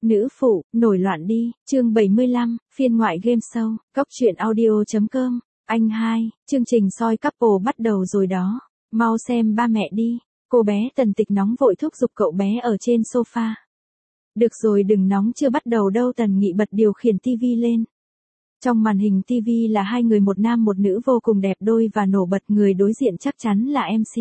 Nữ phụ, nổi loạn đi, chương 75, phiên ngoại game show, góc truyện audio.com, anh hai, chương trình soi couple bắt đầu rồi đó, mau xem ba mẹ đi, cô bé Tần Tịch nóng vội thúc giục cậu bé ở trên sofa. Được rồi đừng nóng chưa bắt đầu đâu. Tần Nghị bật điều khiển tivi lên. Trong màn hình tivi là hai người một nam một nữ vô cùng đẹp đôi và nổi bật, người đối diện chắc chắn là MC.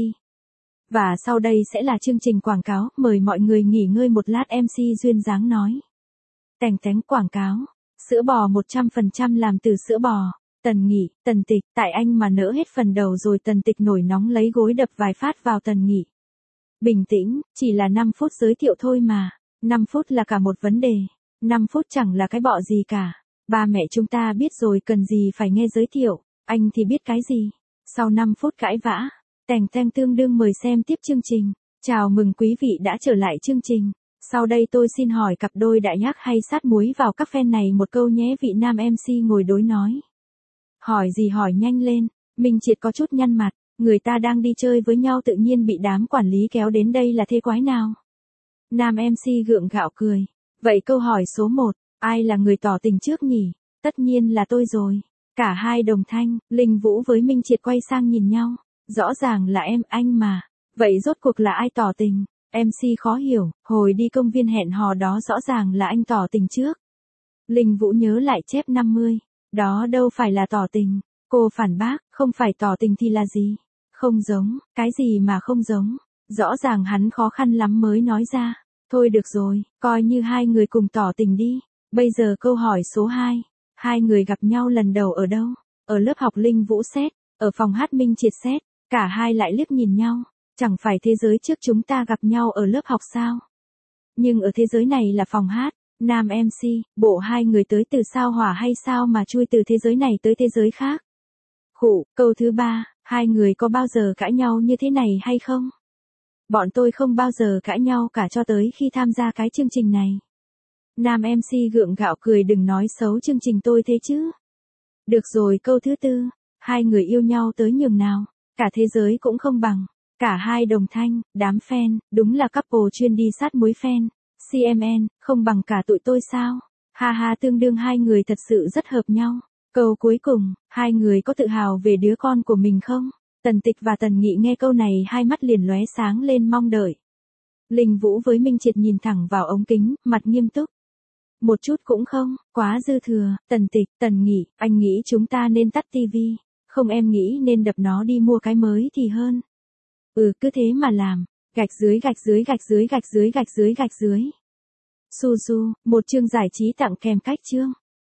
Và sau đây sẽ là chương trình quảng cáo, mời mọi người nghỉ ngơi một lát. MC duyên dáng nói. Tènh tánh quảng cáo, sữa bò 100% làm từ sữa bò. Tần Nghị, Tần Tịch, tại anh mà nỡ hết phần đầu rồi. Tần Tịch nổi nóng lấy gối đập vài phát vào Tần Nghị. Bình tĩnh, chỉ là 5 phút giới thiệu thôi mà. 5 phút là cả một vấn đề. 5 phút chẳng là cái bọ gì cả. Ba mẹ chúng ta biết rồi, cần gì phải nghe giới thiệu. Anh thì biết cái gì. Sau 5 phút cãi vã, tènh teng tương đương mời xem tiếp chương trình. Chào mừng quý vị đã trở lại chương trình. Sau đây tôi xin hỏi cặp đôi đại nhác hay sát muối vào các fan này một câu nhé. Vị nam MC ngồi đối nói. Hỏi gì hỏi nhanh lên. Minh Triệt có chút nhăn mặt. Người ta đang đi chơi với nhau tự nhiên bị đám quản lý kéo đến đây là thế quái nào. Nam MC gượng gạo cười. Vậy câu hỏi số 1, ai là người tỏ tình trước nhỉ? Tất nhiên là tôi rồi. Cả hai đồng thanh, Linh Vũ với Minh Triệt quay sang nhìn nhau. Rõ ràng là anh mà. Vậy rốt cuộc là ai tỏ tình? MC khó hiểu, hồi đi công viên hẹn hò đó rõ ràng là anh tỏ tình trước. Linh Vũ nhớ lại chép 50. Đó đâu phải là tỏ tình. Cô phản bác, không phải tỏ tình thì là gì? Không giống, cái gì mà không giống? Rõ ràng hắn khó khăn lắm mới nói ra. Thôi được rồi, coi như hai người cùng tỏ tình đi. Bây giờ câu hỏi số 2. Hai người gặp nhau lần đầu ở đâu? Ở lớp học Linh Vũ xét, ở phòng hát Minh Triệt xét. Cả hai lại liếc nhìn nhau. Chẳng phải thế giới trước chúng ta gặp nhau ở lớp học sao? Nhưng ở thế giới này là phòng hát. Nam MC, bộ hai người tới từ sao hỏa hay sao mà chui từ thế giới này tới thế giới khác? Khụ, câu thứ 3, hai người có bao giờ cãi nhau như thế này hay không? Bọn tôi không bao giờ cãi nhau cả cho tới khi tham gia cái chương trình này. Nam MC gượng gạo cười, đừng nói xấu chương trình tôi thế chứ. Được rồi, câu thứ 4, hai người yêu nhau tới nhường nào, cả thế giới cũng không bằng. Cả hai đồng thanh, đám fan, đúng là couple chuyên đi sát muối fan. CMN, không bằng cả tụi tôi sao? Ha ha, tương đương hai người thật sự rất hợp nhau. Câu cuối cùng, hai người có tự hào về đứa con của mình không? Tần Tịch và Tần Nghị nghe câu này hai mắt liền lóe sáng lên mong đợi. Linh Vũ với Minh Triệt nhìn thẳng vào ống kính, mặt nghiêm túc. Một chút cũng không, quá dư thừa. Tần Tịch, Tần Nghị, anh nghĩ chúng ta nên tắt tivi. Không, em nghĩ nên đập nó đi mua cái mới thì hơn. Cứ thế mà làm. Gạch dưới gạch dưới gạch dưới gạch dưới gạch dưới gạch dưới. Su Su, một chương giải trí tặng kèm cách chương.